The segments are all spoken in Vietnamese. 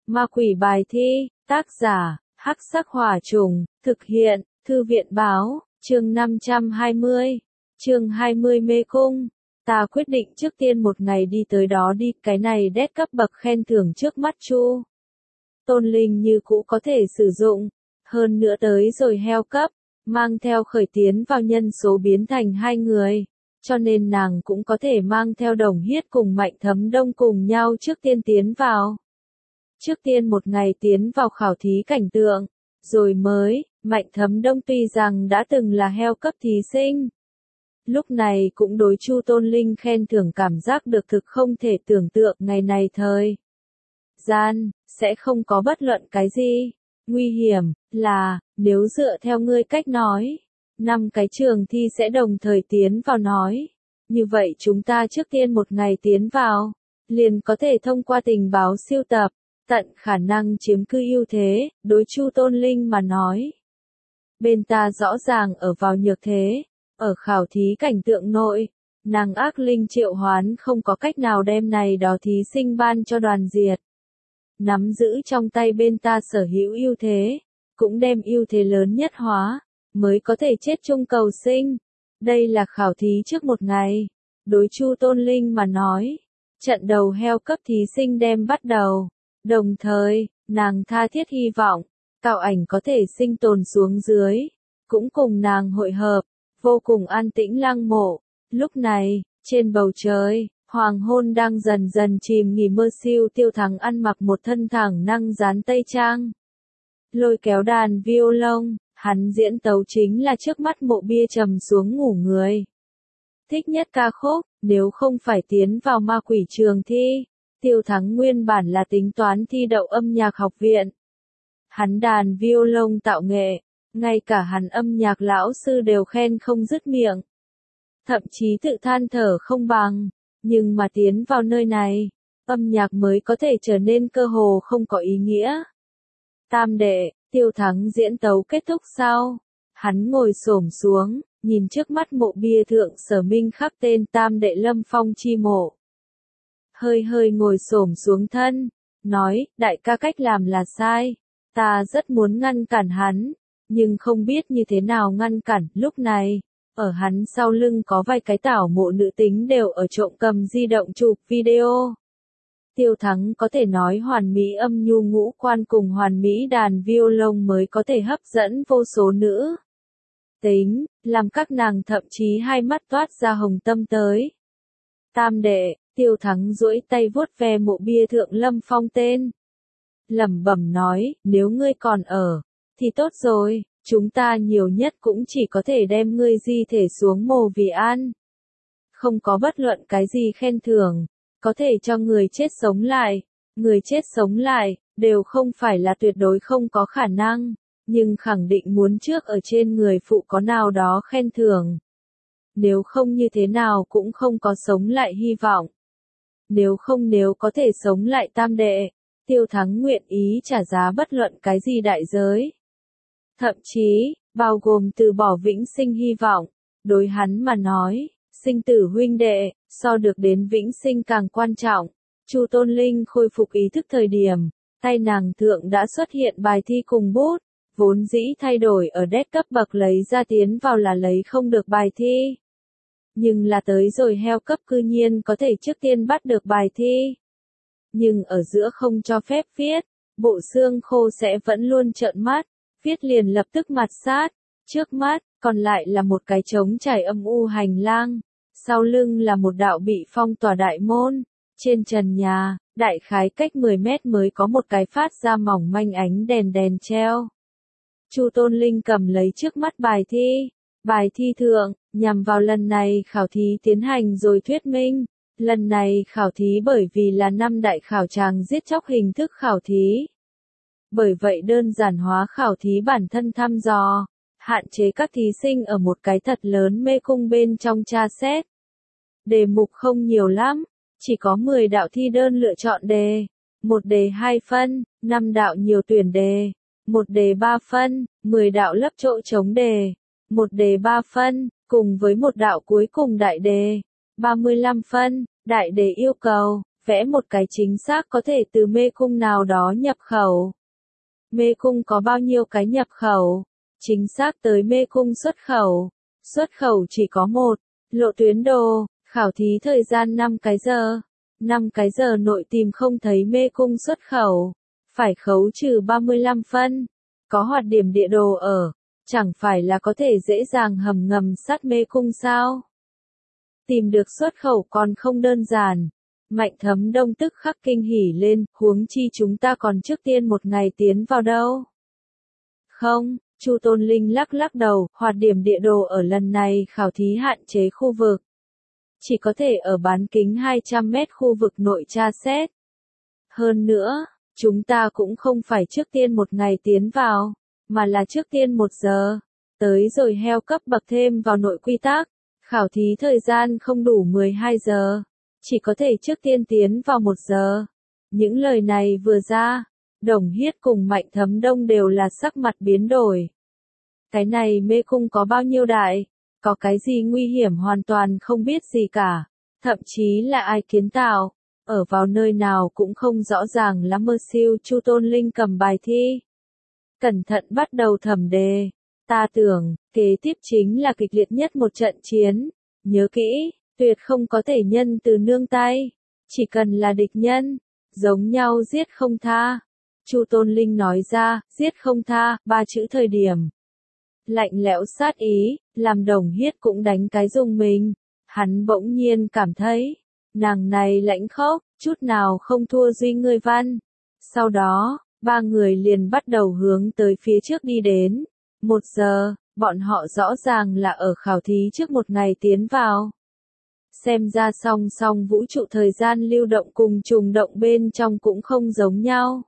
Ma quỷ bài thi, tác giả, Hắc Sắc Hỏa Trùng, thực hiện, Thư viện báo, chương 520, chương 20 mê cung. Ta quyết định trước tiên một ngày đi tới đó đi, cái này đét cấp bậc khen thưởng trước mắt Chu Tôn Linh như cũ có thể sử dụng, hơn nữa tới rồi heo cấp, mang theo khởi tiến vào nhân số biến thành 2 người, cho nên nàng cũng có thể mang theo Đồng Hiết cùng Mạnh Thấm Đông cùng nhau trước tiên tiến vào. Trước tiên một ngày tiến vào khảo thí cảnh tượng, rồi mới, Mạnh Thấm Đông tuy rằng đã từng là heo cấp thí sinh. Lúc này cũng đối Chu Tôn Linh khen thưởng cảm giác được thực không thể tưởng tượng ngày này thời gian, sẽ không có bất luận cái gì. Nguy hiểm, là, nếu dựa theo ngươi cách nói, 5 cái trường thi sẽ đồng thời tiến vào nói. Như vậy chúng ta trước tiên một ngày tiến vào, liền có thể thông qua tình báo siêu tập, tận khả năng chiếm cứ ưu thế, đối Chu Tôn Linh mà nói. Bên ta rõ ràng ở vào nhược thế, ở khảo thí cảnh tượng nội, nàng ác linh triệu hoán không có cách nào đem này đó thí sinh ban cho đoàn diệt. Nắm giữ trong tay bên ta sở hữu ưu thế, cũng đem ưu thế lớn nhất hóa, mới có thể chết chung cầu sinh. Đây là khảo thí trước một ngày, đối Chu Tôn Linh mà nói, trận đầu heo cấp thí sinh đem bắt đầu, đồng thời, nàng tha thiết hy vọng, Cao Ảnh có thể sinh tồn xuống dưới, cũng cùng nàng hội hợp, vô cùng an tĩnh lăng mộ. Lúc này, trên bầu trời, hoàng hôn đang dần dần chìm nghỉ mơ siêu Tiêu Thắng ăn mặc một thân thẳng năng dán tây trang. Lôi kéo đàn violon, hắn diễn tấu chính là trước mắt mộ bia trầm xuống ngủ người. Thích nhất ca khúc, nếu không phải tiến vào ma quỷ trường thi, Tiêu Thắng nguyên bản là tính toán thi đậu âm nhạc học viện. Hắn đàn violon tạo nghệ, ngay cả hắn âm nhạc lão sư đều khen không dứt miệng. Thậm chí tự than thở không bằng, nhưng mà tiến vào nơi này, âm nhạc mới có thể trở nên cơ hồ không có ý nghĩa. Tam đệ, Tiêu Thắng diễn tấu kết thúc sau, hắn ngồi xổm xuống, nhìn trước mắt mộ bia thượng sở minh khắc tên tam đệ Lâm Phong chi mộ. Hơi hơi ngồi xổm xuống thân, nói, đại ca cách làm là sai, ta rất muốn ngăn cản hắn, nhưng không biết như thế nào ngăn cản. Lúc này, ở hắn sau lưng có vài cái tảo mộ nữ tính đều ở trộm cầm di động chụp video. Tiêu Thắng có thể nói hoàn mỹ âm nhu ngũ quan cùng hoàn mỹ đàn violon mới có thể hấp dẫn vô số nữ tính, làm các nàng thậm chí hai mắt toát ra hồng tâm tới. Tam đệ, Tiêu Thắng duỗi tay vuốt ve mộ bia thượng Lâm Phong tên. Lẩm bẩm nói, nếu ngươi còn ở, thì tốt rồi, chúng ta nhiều nhất cũng chỉ có thể đem ngươi di thể xuống mồ vì an. Không có bất luận cái gì khen thưởng, có thể cho người chết sống lại, người chết sống lại, đều không phải là tuyệt đối không có khả năng, nhưng khẳng định muốn trước ở trên người phụ có nào đó khen thưởng. Nếu không như thế nào cũng không có sống lại hy vọng. Nếu có thể sống lại tam đệ, Tiêu Thắng nguyện ý trả giá bất luận cái gì đại giới. Thậm chí, bao gồm từ bỏ vĩnh sinh hy vọng, đối hắn mà nói, sinh tử huynh đệ, so được đến vĩnh sinh càng quan trọng. Chu Tôn Linh khôi phục ý thức thời điểm, tay nàng thượng đã xuất hiện bài thi cùng bút, vốn dĩ thay đổi ở đét cấp bậc lấy ra tiến vào là lấy không được bài thi. Nhưng là tới rồi heo cấp cư nhiên có thể trước tiên bắt được bài thi. Nhưng ở giữa không cho phép viết, bộ xương khô sẽ vẫn luôn trợn mắt, viết liền lập tức mặt sát, trước mắt, còn lại là một cái trống trải âm u hành lang, sau lưng là một đạo bị phong tỏa đại môn, trên trần nhà, đại khái cách 10 mét mới có một cái phát ra mỏng manh ánh đèn treo. Chu Tôn Linh cầm lấy trước mắt bài thi thượng, nhằm vào lần này khảo thí tiến hành rồi thuyết minh. Lần này khảo thí bởi vì là 5 đại khảo tràng giết chóc hình thức khảo thí. Bởi vậy đơn giản hóa khảo thí bản thân thăm dò, hạn chế các thí sinh ở một cái thật lớn mê cung bên trong tra xét. Đề mục không nhiều lắm, chỉ có 10 đạo thi đơn lựa chọn đề, 1 đề 2 phân, 5 đạo nhiều tuyển đề, 1 đề 3 phân, 10 đạo lấp chỗ trống đề, 1 đề 3 phân, cùng với 1 đạo cuối cùng đại đề, 35 phân. Đại đề yêu cầu, vẽ một cái chính xác có thể từ mê cung nào đó nhập khẩu. Mê cung có bao nhiêu cái nhập khẩu? Chính xác tới mê cung xuất khẩu. Xuất khẩu chỉ có một. Lộ tuyến đồ, khảo thí thời gian 5 cái giờ. 5 cái giờ nội tìm không thấy mê cung xuất khẩu. Phải khấu trừ 35 phân. Có hoạt điểm địa đồ ở. Chẳng phải là có thể dễ dàng hầm ngầm sát mê cung sao? Tìm được xuất khẩu còn không đơn giản. Mạnh Thấm Đông tức khắc kinh hỉ lên, huống chi chúng ta còn trước tiên một ngày tiến vào đâu. Không, Chu Tôn Linh lắc lắc đầu, hoạt điểm địa đồ ở lần này khảo thí hạn chế khu vực. Chỉ có thể ở bán kính 200 mét khu vực nội tra xét. Hơn nữa, chúng ta cũng không phải trước tiên một ngày tiến vào, mà là trước tiên 1 giờ. Tới rồi heo cấp bậc thêm vào nội quy tắc. Khảo thí thời gian không đủ 12 giờ. Chỉ có thể trước tiên tiến vào 1 giờ. Những lời này vừa ra, Đồng Hiết cùng Mạnh Thấm Đông đều là sắc mặt biến đổi. Cái này mê cung có bao nhiêu đại? Có cái gì nguy hiểm hoàn toàn không biết gì cả. Thậm chí là ai kiến tạo, ở vào nơi nào cũng không rõ ràng lắm. Mơ siêu Chu Tôn Linh cầm bài thi. Cẩn thận bắt đầu thẩm đề. Ta tưởng, kế tiếp chính là kịch liệt nhất một trận chiến. Nhớ kỹ, tuyệt không có thể nhân từ nương tay. Chỉ cần là địch nhân, giống nhau giết không tha. Chu Tôn Linh nói ra, giết không tha, 3 chữ thời điểm. Lạnh lẽo sát ý, làm Đồng Hiết cũng đánh cái rùng mình. Hắn bỗng nhiên cảm thấy, nàng này lãnh khốc, chút nào không thua Duy Ngươi Văn. Sau đó, 3 người liền bắt đầu hướng tới phía trước đi đến. 1 giờ, bọn họ rõ ràng là ở khảo thí trước một ngày tiến vào. Xem ra song song vũ trụ thời gian lưu động cùng trùng động bên trong cũng không giống nhau.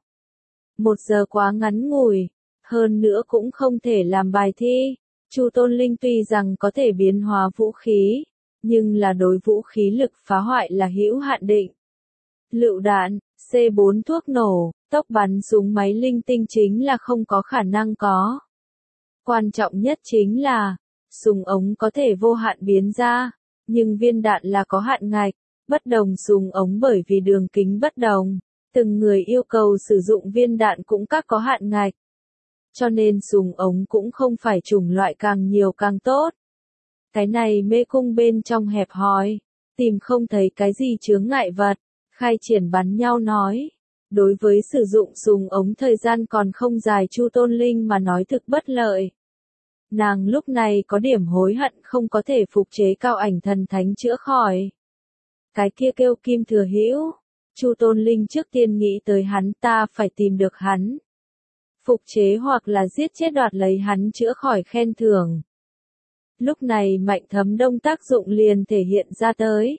1 giờ quá ngắn ngủi, hơn nữa cũng không thể làm bài thi. Chu Tôn Linh tuy rằng có thể biến hóa vũ khí, nhưng là đối vũ khí lực phá hoại là hữu hạn định. Lựu đạn, C4 thuốc nổ, tốc bắn súng máy linh tinh chính là không có khả năng có. Quan trọng nhất chính là, súng ống có thể vô hạn biến ra, nhưng viên đạn là có hạn ngạch, bất đồng súng ống bởi vì đường kính bất đồng, từng người yêu cầu sử dụng viên đạn cũng các có hạn ngạch. Cho nên súng ống cũng không phải chủng loại càng nhiều càng tốt. Cái này mê cung bên trong hẹp hòi, tìm không thấy cái gì chướng ngại vật, khai triển bắn nhau nói. Đối với sử dụng súng ống thời gian còn không dài Chu Tôn Linh mà nói thực bất lợi. Nàng lúc này có điểm hối hận không có thể phục chế cao ảnh thần thánh chữa khỏi. Cái kia kêu Kim Thừa Hữu. Chu Tôn Linh trước tiên nghĩ tới hắn, ta phải tìm được hắn. Phục chế hoặc là giết chết đoạt lấy hắn chữa khỏi khen thưởng. Lúc này Mạnh Thấm Đông tác dụng liền thể hiện ra tới.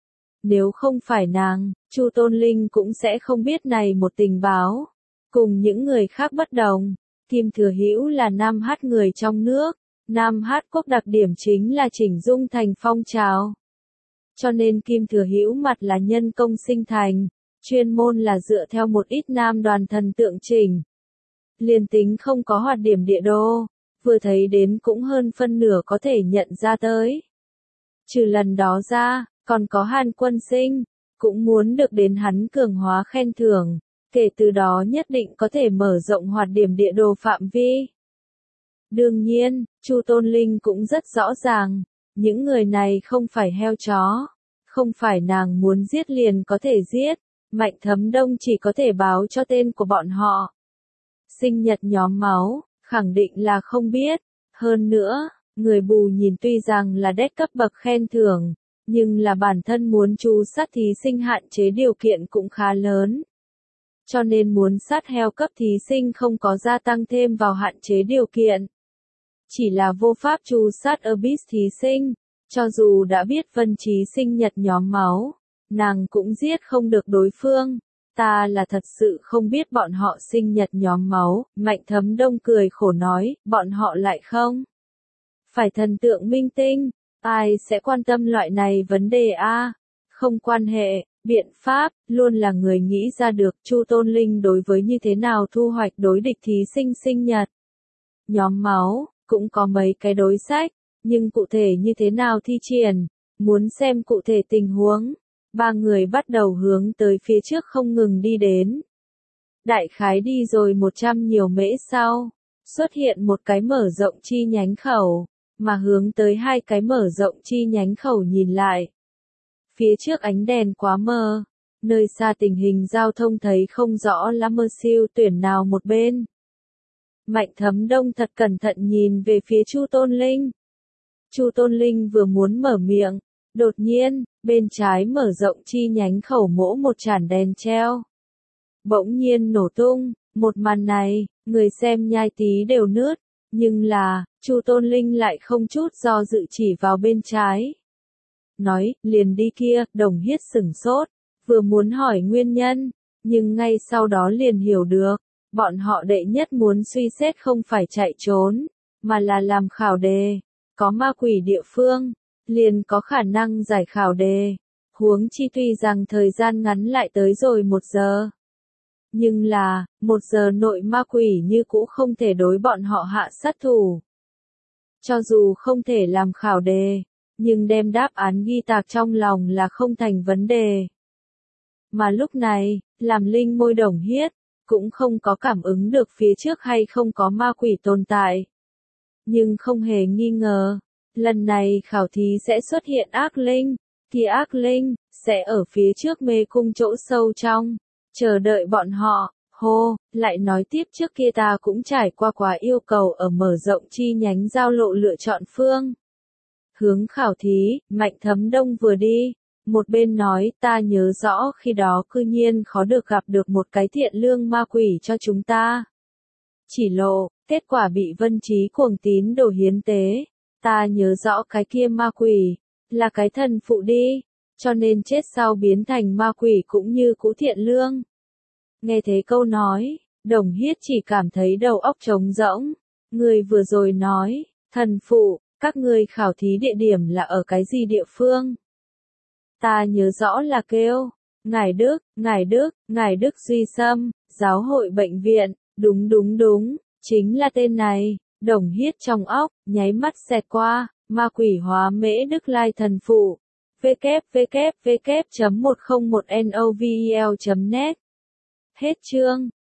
Nếu không phải nàng, Chu Tôn Linh cũng sẽ không biết này một tình báo. Cùng những người khác bất đồng, Kim Thừa Hữu là Nam Hát người trong nước. Nam Hát quốc đặc điểm chính là chỉnh dung thành phong trào. Cho nên Kim Thừa Hữu mặt là nhân công sinh thành, chuyên môn là dựa theo một ít nam đoàn thần tượng chỉnh. Liên tính không có hoạt điểm địa đồ, vừa thấy đến cũng hơn phân nửa có thể nhận ra tới. Trừ lần đó ra, còn có Hàn Quân Sinh, cũng muốn được đến hắn cường hóa khen thưởng, kể từ đó nhất định có thể mở rộng hoạt điểm địa đồ phạm vi. Đương nhiên, Chu Tôn Linh cũng rất rõ ràng, những người này không phải heo chó, không phải nàng muốn giết liền có thể giết, Mạnh Thấm Đông chỉ có thể báo cho tên của bọn họ. Sinh nhật nhóm máu, khẳng định là không biết. Hơn nữa, người bù nhìn tuy rằng là đét cấp bậc khen thưởng, nhưng là bản thân muốn tru sát thí sinh hạn chế điều kiện cũng khá lớn. Cho nên muốn sát heo cấp thí sinh không có gia tăng thêm vào hạn chế điều kiện. Chỉ là vô pháp tru sát Abyss thí sinh, cho dù đã biết Vân Trí sinh nhật nhóm máu, nàng cũng giết không được đối phương. Ta là thật sự không biết bọn họ sinh nhật nhóm máu, Mạnh Thấm Đông cười khổ nói, bọn họ lại không. Phải thần tượng minh tinh, ai sẽ quan tâm loại này vấn đề a? Không quan hệ, biện pháp, luôn là người nghĩ ra được. Chu Tôn Linh đối với như thế nào thu hoạch đối địch thí sinh sinh nhật. Nhóm máu, cũng có mấy cái đối sách, nhưng cụ thể như thế nào thi triển, muốn xem cụ thể tình huống. ba người bắt đầu hướng tới phía trước không ngừng đi đến. Đại khái đi rồi 100 nhiều mễ sau, xuất hiện một cái mở rộng chi nhánh khẩu, mà hướng tới hai cái mở rộng chi nhánh khẩu nhìn lại. Phía trước ánh đèn quá mờ, nơi xa tình hình giao thông thấy không rõ lắm, mơ siêu tuyển nào một bên. Mạnh Thấm Đông thật cẩn thận nhìn về phía Chu Tôn Linh. Chu Tôn Linh vừa muốn mở miệng, đột nhiên, bên trái mở rộng chi nhánh khẩu mỗ một chản đèn treo. Bỗng nhiên nổ tung, một màn này, người xem nhai tí đều nướt, nhưng là, Chu Tôn Linh lại không chút do dự chỉ vào bên trái. Nói, liền đi kia, Đồng Hiết sửng sốt, vừa muốn hỏi nguyên nhân, nhưng ngay sau đó liền hiểu được, bọn họ đệ nhất muốn suy xét không phải chạy trốn, mà là làm khảo đề, có ma quỷ địa phương, liền có khả năng giải khảo đề, huống chi tuy rằng thời gian ngắn lại tới rồi 1 giờ. Nhưng là, 1 giờ nội ma quỷ như cũ không thể đối bọn họ hạ sát thủ. Cho dù không thể làm khảo đề, nhưng đem đáp án ghi tạc trong lòng là không thành vấn đề. Mà lúc này, làm linh môi Đồng Hiết, cũng không có cảm ứng được phía trước hay không có ma quỷ tồn tại. Nhưng không hề nghi ngờ, lần này khảo thí sẽ xuất hiện ác linh, thì ác linh, sẽ ở phía trước mê cung chỗ sâu trong, chờ đợi bọn họ. Hô, lại nói tiếp trước kia ta cũng trải qua quá yêu cầu ở mở rộng chi nhánh giao lộ lựa chọn phương hướng khảo thí, Mạnh Thấm Đông vừa đi, một bên nói, ta nhớ rõ khi đó cư nhiên khó được gặp được một cái thiện lương ma quỷ cho chúng ta. Chỉ lộ, kết quả bị Vân Trí cuồng tín đồ hiến tế, ta nhớ rõ cái kia ma quỷ, là cái thần phụ đi, cho nên chết sau biến thành ma quỷ cũng như cũ thiện lương. Nghe thế câu nói, Đồng Hiết chỉ cảm thấy đầu óc trống rỗng, người vừa rồi nói, thần phụ, các ngươi khảo thí địa điểm là ở cái gì địa phương? Ta nhớ rõ là kêu, Ngải Đức Duy Sâm, giáo hội bệnh viện, đúng, chính là tên này. Đồng Hiết trong óc, nháy mắt xẹt qua, ma quỷ hóa mễ Đức Lai thần phụ, www.101novel.net. Hết chương.